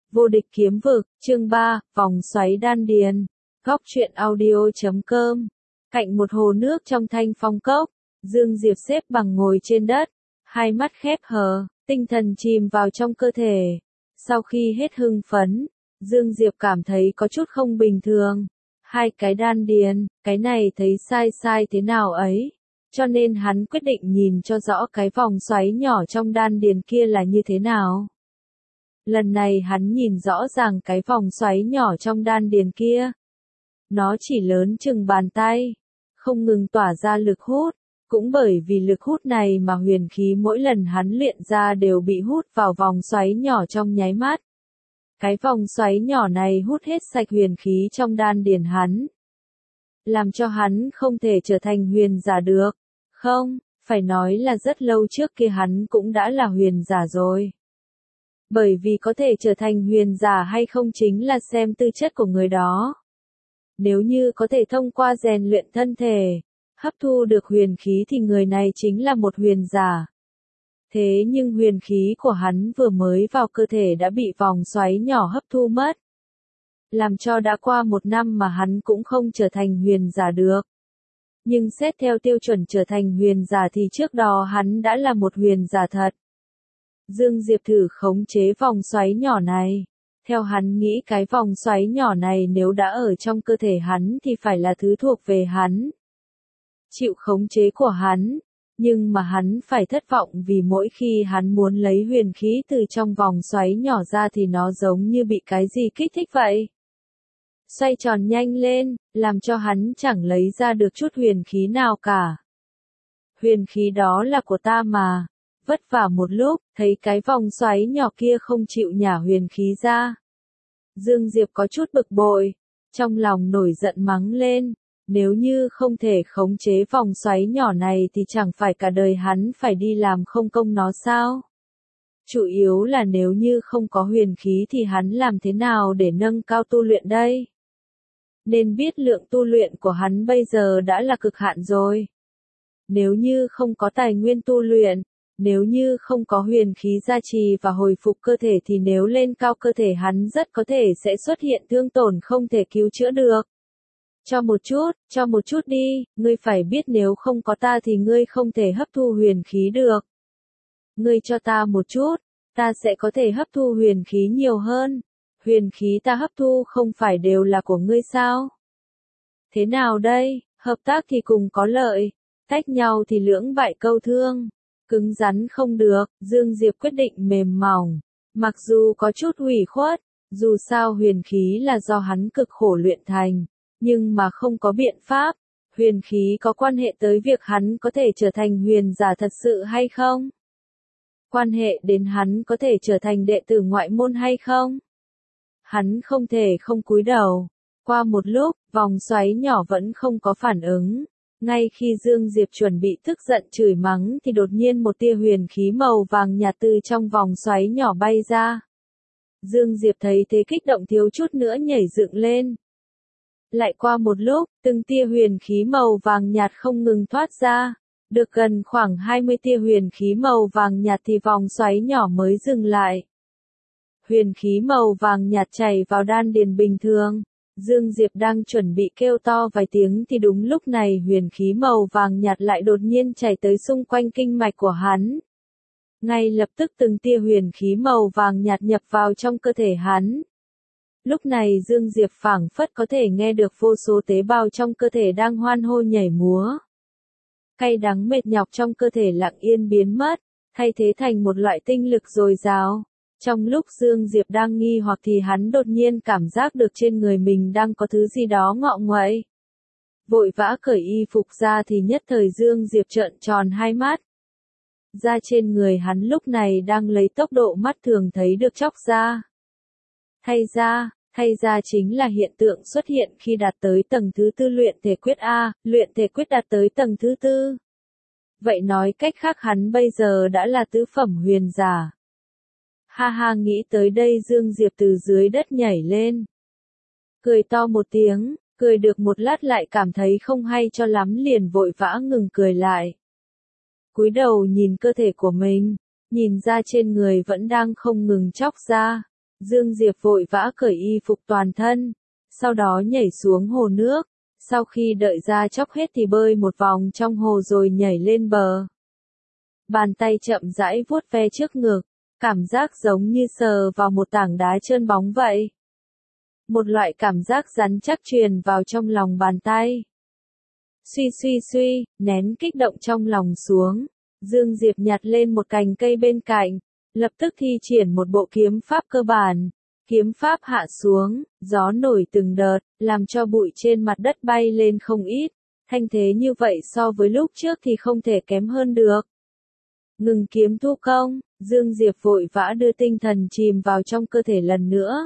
Vô địch kiếm vực, chương 3, vòng xoáy đan điền. Góc truyện audio.com. Cạnh một hồ nước trong thanh phong cốc, Dương Diệp xếp bằng ngồi trên đất, hai mắt khép hờ, tinh thần chìm vào trong cơ thể. Sau khi hết hưng phấn, Dương Diệp cảm thấy có chút không bình thường. Hai cái đan điền, cái này thấy sai thế nào ấy. Cho nên hắn quyết định nhìn cho rõ cái vòng xoáy nhỏ trong đan điền kia là như thế nào. Lần này hắn nhìn rõ ràng cái vòng xoáy nhỏ trong đan điền kia. Nó chỉ lớn chừng bàn tay, không ngừng tỏa ra lực hút. Cũng bởi vì lực hút này mà huyền khí mỗi lần hắn luyện ra đều bị hút vào vòng xoáy nhỏ trong nháy mắt. Cái vòng xoáy nhỏ này hút hết sạch huyền khí trong đan điền hắn, làm cho hắn không thể trở thành huyền giả được. Không, phải nói là rất lâu trước kia hắn cũng đã là huyền giả rồi. Bởi vì có thể trở thành huyền giả hay không chính là xem tư chất của người đó. Nếu như có thể thông qua rèn luyện thân thể, hấp thu được huyền khí thì người này chính là một huyền giả. Thế nhưng huyền khí của hắn vừa mới vào cơ thể đã bị vòng xoáy nhỏ hấp thu mất. Làm cho đã qua 1 năm mà hắn cũng không trở thành huyền giả được. Nhưng xét theo tiêu chuẩn trở thành huyền giả thì trước đó hắn đã là một huyền giả thật. Dương Diệp thử khống chế vòng xoáy nhỏ này. Theo hắn nghĩ cái vòng xoáy nhỏ này nếu đã ở trong cơ thể hắn thì phải là thứ thuộc về hắn, chịu khống chế của hắn. Nhưng mà hắn phải thất vọng vì mỗi khi hắn muốn lấy huyền khí từ trong vòng xoáy nhỏ ra thì nó giống như bị cái gì kích thích vậy. Xoay tròn nhanh lên, làm cho hắn chẳng lấy ra được chút huyền khí nào cả. Huyền khí đó là của ta mà. Vất vả một lúc, thấy cái vòng xoáy nhỏ kia không chịu nhả huyền khí ra. Dương Diệp có chút bực bội, trong lòng nổi giận mắng lên. Nếu như không thể khống chế vòng xoáy nhỏ này thì chẳng phải cả đời hắn phải đi làm không công nó sao? Chủ yếu là nếu như không có huyền khí thì hắn làm thế nào để nâng cao tu luyện đây? Nên biết lượng tu luyện của hắn bây giờ đã là cực hạn rồi. Nếu như không có tài nguyên tu luyện, nếu như không có huyền khí gia trì và hồi phục cơ thể thì nếu lên cao cơ thể hắn rất có thể sẽ xuất hiện thương tổn không thể cứu chữa được. Cho một chút đi, ngươi phải biết nếu không có ta thì ngươi không thể hấp thu huyền khí được. Ngươi cho ta một chút, ta sẽ có thể hấp thu huyền khí nhiều hơn. Huyền khí ta hấp thu không phải đều là của ngươi sao? Thế nào đây, hợp tác thì cùng có lợi, tách nhau thì lưỡng bại câu thương. Cứng rắn không được, Dương Diệp quyết định mềm mỏng. Mặc dù có chút hủy khuất, dù sao huyền khí là do hắn cực khổ luyện thành. Nhưng mà không có biện pháp, huyền khí có quan hệ tới việc hắn có thể trở thành huyền giả thật sự hay không? Quan hệ đến hắn có thể trở thành đệ tử ngoại môn hay không? Hắn không thể không cúi đầu. Qua một lúc, vòng xoáy nhỏ vẫn không có phản ứng. Ngay khi Dương Diệp chuẩn bị tức giận chửi mắng thì đột nhiên một tia huyền khí màu vàng nhạt từ trong vòng xoáy nhỏ bay ra. Dương Diệp thấy thế kích động thiếu chút nữa nhảy dựng lên. Lại qua một lúc, từng tia huyền khí màu vàng nhạt không ngừng thoát ra. Được gần khoảng 20 tia huyền khí màu vàng nhạt thì vòng xoáy nhỏ mới dừng lại. Huyền khí màu vàng nhạt chảy vào đan điền bình thường. Dương Diệp đang chuẩn bị kêu to vài tiếng thì đúng lúc này huyền khí màu vàng nhạt lại đột nhiên chảy tới xung quanh kinh mạch của hắn. Ngay lập tức từng tia huyền khí màu vàng nhạt nhập vào trong cơ thể hắn. Lúc này Dương Diệp phảng phất có thể nghe được vô số tế bào trong cơ thể đang hoan hô nhảy múa. Cay đắng mệt nhọc trong cơ thể lặng yên biến mất, thay thế thành một loại tinh lực dồi dào. Trong lúc Dương Diệp đang nghi hoặc thì hắn đột nhiên cảm giác được trên người mình đang có thứ gì đó ngọ nguậy. Vội vã cởi y phục ra thì nhất thời Dương Diệp trợn tròn hai mắt. Da trên người hắn lúc này đang lấy tốc độ mắt thường thấy được chóc ra. Thay ra chính là hiện tượng xuất hiện khi đạt tới tầng thứ 4 luyện thể quyết A, luyện thể quyết đạt tới tầng thứ 4. Vậy nói cách khác hắn bây giờ đã là tứ phẩm huyền giả. Ha ha, nghĩ tới đây Dương Diệp từ dưới đất nhảy lên. Cười to một tiếng, cười được một lát lại cảm thấy không hay cho lắm liền vội vã ngừng cười lại. Cúi đầu nhìn cơ thể của mình, nhìn ra trên người vẫn đang không ngừng chóc ra. Dương Diệp vội vã cởi y phục toàn thân, sau đó nhảy xuống hồ nước, sau khi đợi da chóc hết thì bơi một vòng trong hồ rồi nhảy lên bờ. Bàn tay chậm rãi vuốt ve trước ngực, cảm giác giống như sờ vào một tảng đá trơn bóng vậy. Một loại cảm giác rắn chắc truyền vào trong lòng bàn tay. Suy, nén kích động trong lòng xuống, Dương Diệp nhặt lên một cành cây bên cạnh, lập tức thi triển một bộ kiếm pháp cơ bản. Kiếm pháp hạ xuống, gió nổi từng đợt, làm cho bụi trên mặt đất bay lên không ít. Thanh thế như vậy so với lúc trước thì không thể kém hơn được. Ngừng kiếm thu công, Dương Diệp vội vã đưa tinh thần chìm vào trong cơ thể lần nữa.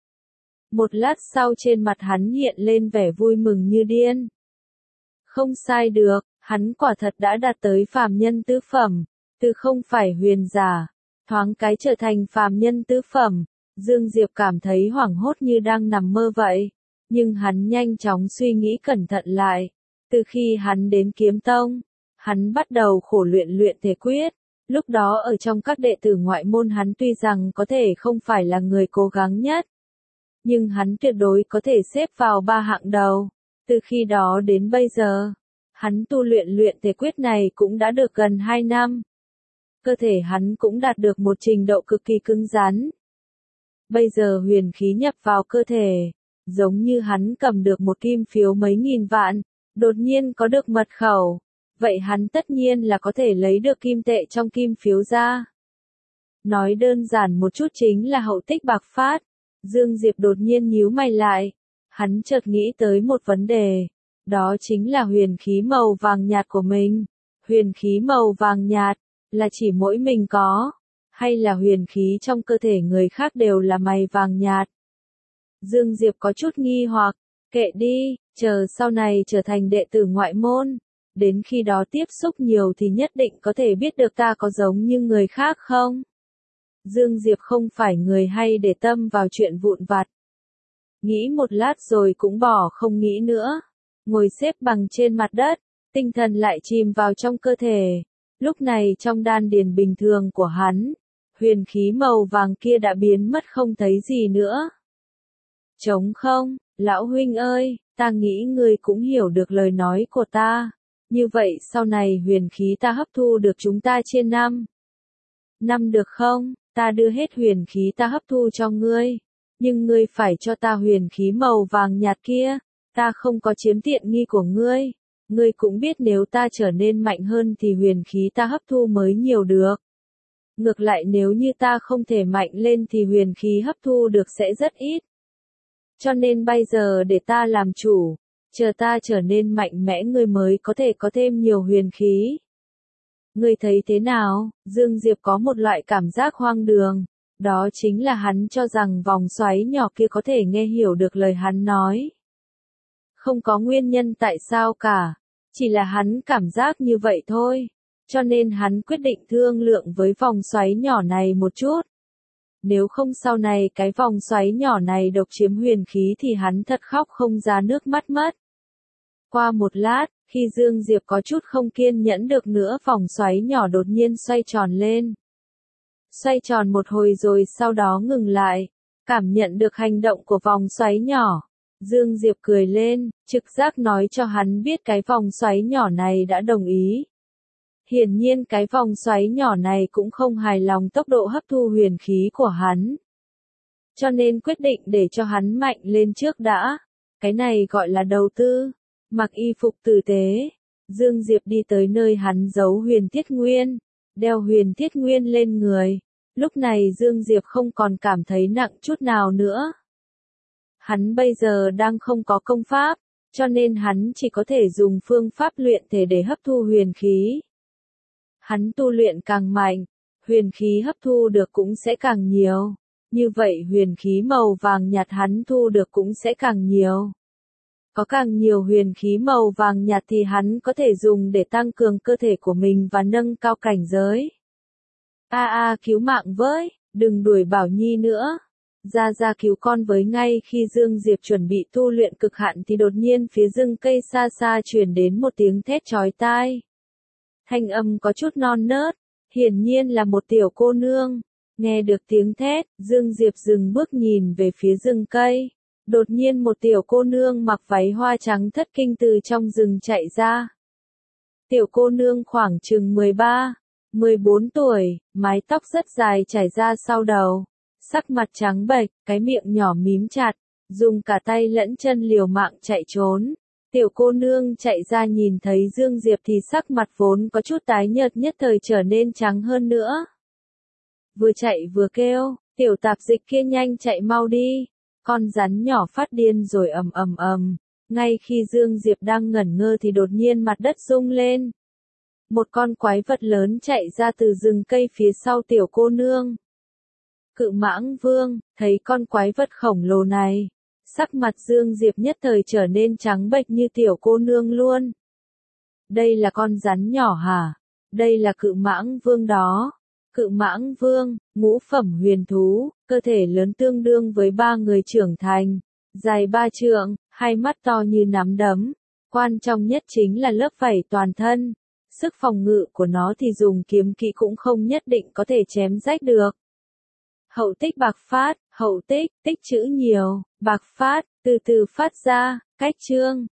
Một lát sau trên mặt hắn hiện lên vẻ vui mừng như điên. Không sai được, hắn quả thật đã đạt tới phàm nhân tứ phẩm, từ không phải huyền giả, thoáng cái trở thành phàm nhân tứ phẩm. Dương Diệp cảm thấy hoảng hốt như đang nằm mơ vậy, nhưng hắn nhanh chóng suy nghĩ cẩn thận lại. Từ khi hắn đến Kiếm Tông, hắn bắt đầu khổ luyện thể quyết. Lúc đó ở trong các đệ tử ngoại môn hắn tuy rằng có thể không phải là người cố gắng nhất, nhưng hắn tuyệt đối có thể xếp vào 3 hạng đầu. Từ khi đó đến bây giờ, hắn tu luyện thể quyết này cũng đã được gần 2 năm. Cơ thể hắn cũng đạt được một trình độ cực kỳ cứng rắn. Bây giờ huyền khí nhập vào cơ thể, giống như hắn cầm được một kim phiếu mấy nghìn vạn, đột nhiên có được mật khẩu. Vậy hắn tất nhiên là có thể lấy được kim tệ trong kim phiếu ra. Nói đơn giản một chút chính là hậu tích bạc phát. Dương Diệp đột nhiên nhíu mày lại. Hắn chợt nghĩ tới một vấn đề. Đó chính là huyền khí màu vàng nhạt của mình. Huyền khí màu vàng nhạt, là chỉ mỗi mình có, hay là huyền khí trong cơ thể người khác đều là mày vàng nhạt? Dương Diệp có chút nghi hoặc, kệ đi, chờ sau này trở thành đệ tử ngoại môn. Đến khi đó tiếp xúc nhiều thì nhất định có thể biết được ta có giống như người khác không? Dương Diệp không phải người hay để tâm vào chuyện vụn vặt. Nghĩ một lát rồi cũng bỏ không nghĩ nữa. Ngồi xếp bằng trên mặt đất, tinh thần lại chìm vào trong cơ thể. Lúc này trong đan điền bình thường của hắn, huyền khí màu vàng kia đã biến mất không thấy gì nữa. Trống không, lão huynh ơi, ta nghĩ ngươi cũng hiểu được lời nói của ta. Như vậy sau này huyền khí ta hấp thu được chúng ta chia 5 năm được không? Ta đưa hết huyền khí ta hấp thu cho ngươi. Nhưng ngươi phải cho ta huyền khí màu vàng nhạt kia. Ta không có chiếm tiện nghi của ngươi. Ngươi cũng biết nếu ta trở nên mạnh hơn thì huyền khí ta hấp thu mới nhiều được. Ngược lại nếu như ta không thể mạnh lên thì huyền khí hấp thu được sẽ rất ít. Cho nên bây giờ để ta làm chủ. Chờ ta trở nên mạnh mẽ ngươi mới có thể có thêm nhiều huyền khí. Ngươi thấy thế nào? Dương Diệp có một loại cảm giác hoang đường. Đó chính là hắn cho rằng vòng xoáy nhỏ kia có thể nghe hiểu được lời hắn nói. Không có nguyên nhân tại sao cả. Chỉ là hắn cảm giác như vậy thôi. Cho nên hắn quyết định thương lượng với vòng xoáy nhỏ này một chút. Nếu không sau này cái vòng xoáy nhỏ này độc chiếm huyền khí thì hắn thật khóc không ra nước mắt mất. Qua một lát, khi Dương Diệp có chút không kiên nhẫn được nữa vòng xoáy nhỏ đột nhiên xoay tròn lên. Xoay tròn một hồi rồi sau đó ngừng lại. Cảm nhận được hành động của vòng xoáy nhỏ. Dương Diệp cười lên, trực giác nói cho hắn biết cái vòng xoáy nhỏ này đã đồng ý. Hiển nhiên cái vòng xoáy nhỏ này cũng không hài lòng tốc độ hấp thu huyền khí của hắn. Cho nên quyết định để cho hắn mạnh lên trước đã. Cái này gọi là đầu tư. Mặc y phục tử tế. Dương Diệp đi tới nơi hắn giấu huyền thiết nguyên. Đeo huyền thiết nguyên lên người. Lúc này Dương Diệp không còn cảm thấy nặng chút nào nữa. Hắn bây giờ đang không có công pháp. Cho nên hắn chỉ có thể dùng phương pháp luyện thể để hấp thu huyền khí. Hắn tu luyện càng mạnh, huyền khí hấp thu được cũng sẽ càng nhiều. Như vậy huyền khí màu vàng nhạt hắn thu được cũng sẽ càng nhiều. Có càng nhiều huyền khí màu vàng nhạt thì hắn có thể dùng để tăng cường cơ thể của mình và nâng cao cảnh giới. Cứu mạng với, đừng đuổi Bảo Nhi nữa. Ra cứu con với. Ngay khi Dương Diệp chuẩn bị tu luyện cực hạn thì đột nhiên phía rừng cây xa xa truyền đến một tiếng thét chói tai. Thanh âm có chút non nớt, hiển nhiên là một tiểu cô nương. Nghe được tiếng thét, Dương Diệp dừng bước nhìn về phía rừng cây. Đột nhiên một tiểu cô nương mặc váy hoa trắng thất kinh từ trong rừng chạy ra. Tiểu cô nương khoảng chừng 13, 14 tuổi, mái tóc rất dài chảy ra sau đầu. Sắc mặt trắng bệch, cái miệng nhỏ mím chặt, dùng cả tay lẫn chân liều mạng chạy trốn. Tiểu cô nương chạy ra nhìn thấy Dương Diệp thì sắc mặt vốn có chút tái nhợt nhất thời trở nên trắng hơn nữa. Vừa chạy vừa kêu, tiểu tạp dịch kia nhanh chạy mau đi. Con rắn nhỏ phát điên rồi ầm ầm ầm. Ngay khi Dương Diệp đang ngẩn ngơ thì đột nhiên mặt đất rung lên. Một con quái vật lớn chạy ra từ rừng cây phía sau tiểu cô nương. Cự mãng vương, thấy con quái vật khổng lồ này. Sắc mặt Dương Diệp nhất thời trở nên trắng bệch như tiểu cô nương luôn. Đây là con rắn nhỏ hả? Đây là cự mãng vương đó. Cự mãng vương, ngũ phẩm huyền thú, cơ thể lớn tương đương với 3 người trưởng thành, dài 3 trượng, hai mắt to như nắm đấm. Quan trọng nhất chính là lớp vảy toàn thân. Sức phòng ngự của nó thì dùng kiếm kỹ cũng không nhất định có thể chém rách được. Hậu tích bạc phát, hậu tích, tích chữ nhiều, bạc phát, từ từ phát ra, cách chương.